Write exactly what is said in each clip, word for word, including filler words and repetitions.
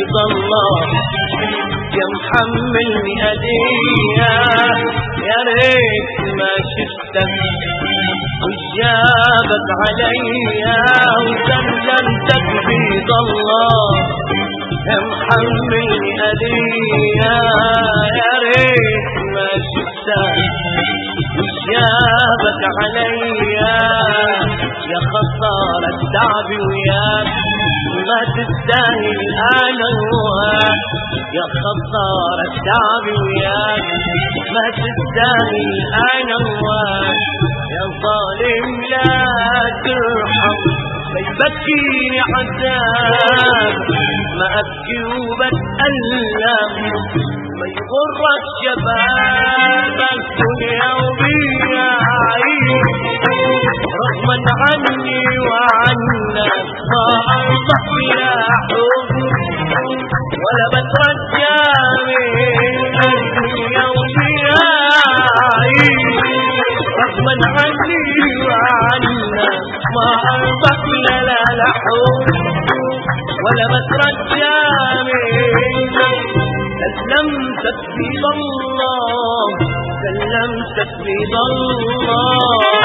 تفيض الله يا محملني هدية يا ريت ما شفتك وجابك عليا وسلمتك تفيض الله يا محملني هدية يا ريت ما شفتك وجابك عليا يا خسارة التعب وياك ما تستاهل انا هواك يا خسارة التعب وياك ما تستاهل انا هواك يا ظالم لا ترحم بيبكيني عذاب ما ابكي وبتألم ما يغرك شبابك دنيا وبيا عيش رغما عني وعنك ما ارضح يا حب ولا بترجى من الدنيا وبيا عيش رغما عني وعنك ما ارضح لا لا لا حب ولا بترجى منك سلمتك بيض الله سلمتك بيض الله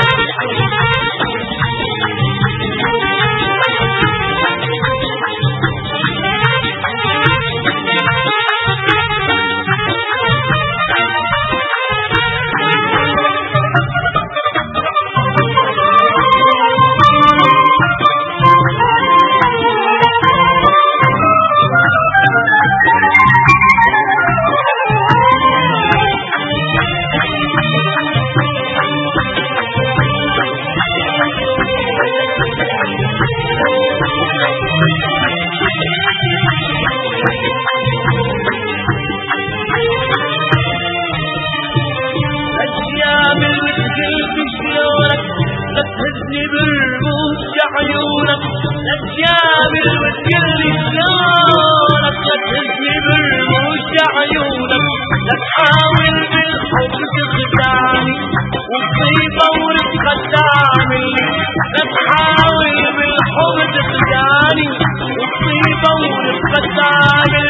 تهزني بالرموش عيونك الجابر وتقل شلونك تهزني بالرموش عيونك لا تحاول بالحب تخدعني وتصيبه ورتخدعني لا تحاول بالحب تخدعني وتصيبه ورتخدعني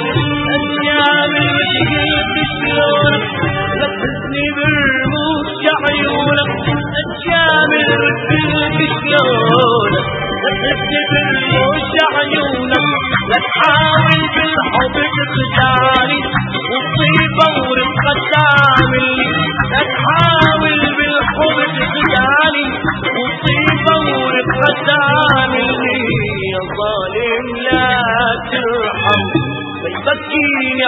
الجابر وتقل شلونك لا تهزني بالرموش عيونك الجامل والكل شلونك تهزني بالرموش عيونك لا تحاول بالحب تخدعني وتصيبه ورتخدعني لا تحاول بالحب تخدعني وتصيبه ورتخدعني يا ظالم لا ترحم بيبكيني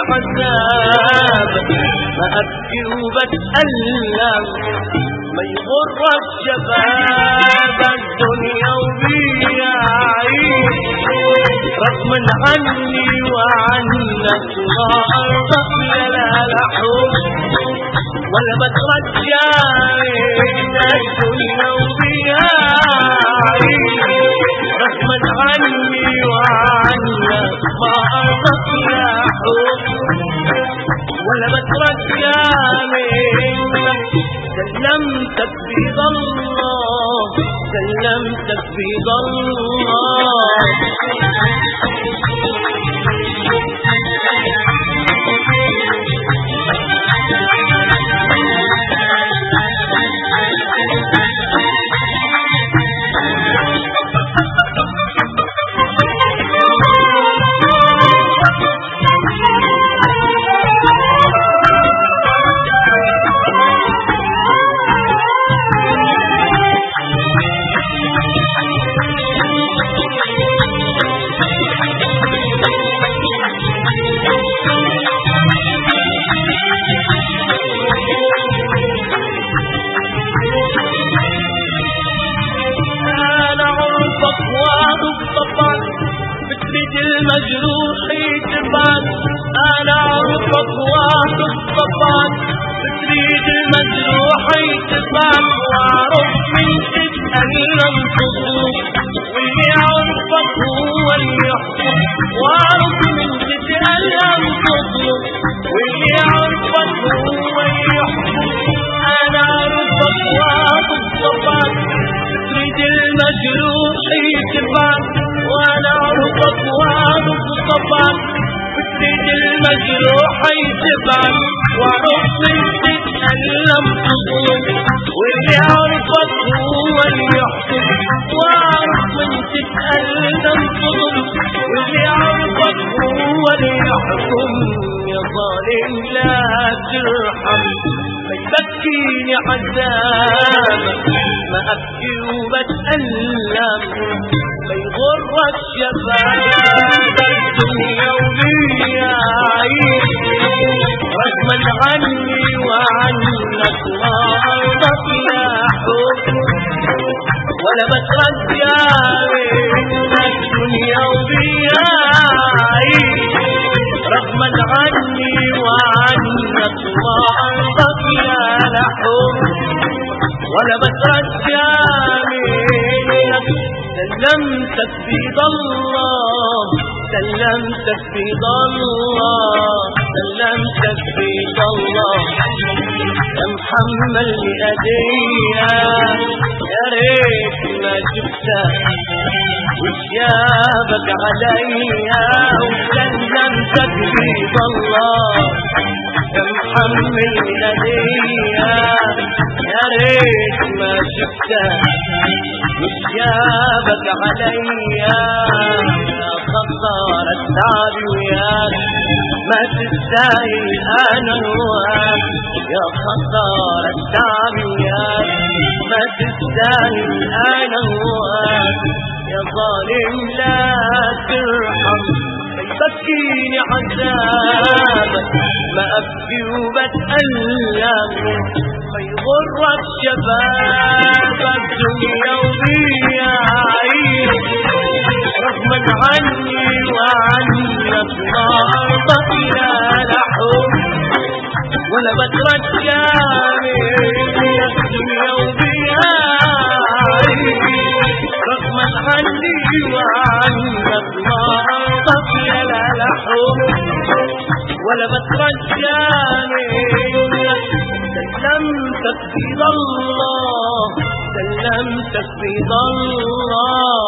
عذابك ما ابكي وبتألم ما يغرك شباب الدنيا وبيا عيش رغما عني وعنك ما ارضك لا لا حب ولا بترجى من الدنيا وبيا عيش رغما عني وعنك ما ارضك لا حب ولا بترجى منك سلمتك بيض الله سلمتك بيض الله المجروح يتبان انا عرفك واثق طبعا بتريد المجروح يتبان واعرف من تتألم تطلب واللي يعرفك هو اللي يحكم واعرف من تتألم تطلب واللي يعرفك هو اللي يحكم انا عرفك واثق طبعا بتريد المجروح يتبان وانا عرفك واثق طبعا يعرفك بتريد المجروح يتبعك واعرف من تتألم تظلم واللي يعرفك هو اللي يحكم واعرف من تتألم تظلم واللي يعرفك هو اللي يحكم يا ظالم لا ترحم بتبكيني عذابك ما أبكي وبتألم بيغرك شباب الدنيا وليا عيش رغما عني وعنك ما أرضك لا حكم ولا بترجع منك الدنيا وليا عيش رغما عني وعنك ما أرضك لا حكم ولا بترجع منك سلمتك بيد الله سلمتك بيد الله سلمتك بيد الله يا محمل بأيديا يا ريت ما شفتك وثيابك عليا وسلمتك بيد الله يا محمل بأيديا يا ريت ما شفتك وثيابك عليا يا خطار التعب وياك ما تستاهل انا هواك يا خطار التعب وياك ما تستاهل انا هواك يا ظالم لا ترحم بتبكيني عذابك ما ابكي وبتألم فيغرك شبابك دنيا وبيا عيش رغما عني وعنك ما أرضك لا لحوم ولا بترجع منك دنيا وبيا عيش رغما عني وعنك ما أرضك لا لحوم ولا بترجع منك سلمتك بيد الله سلمتك بيد الله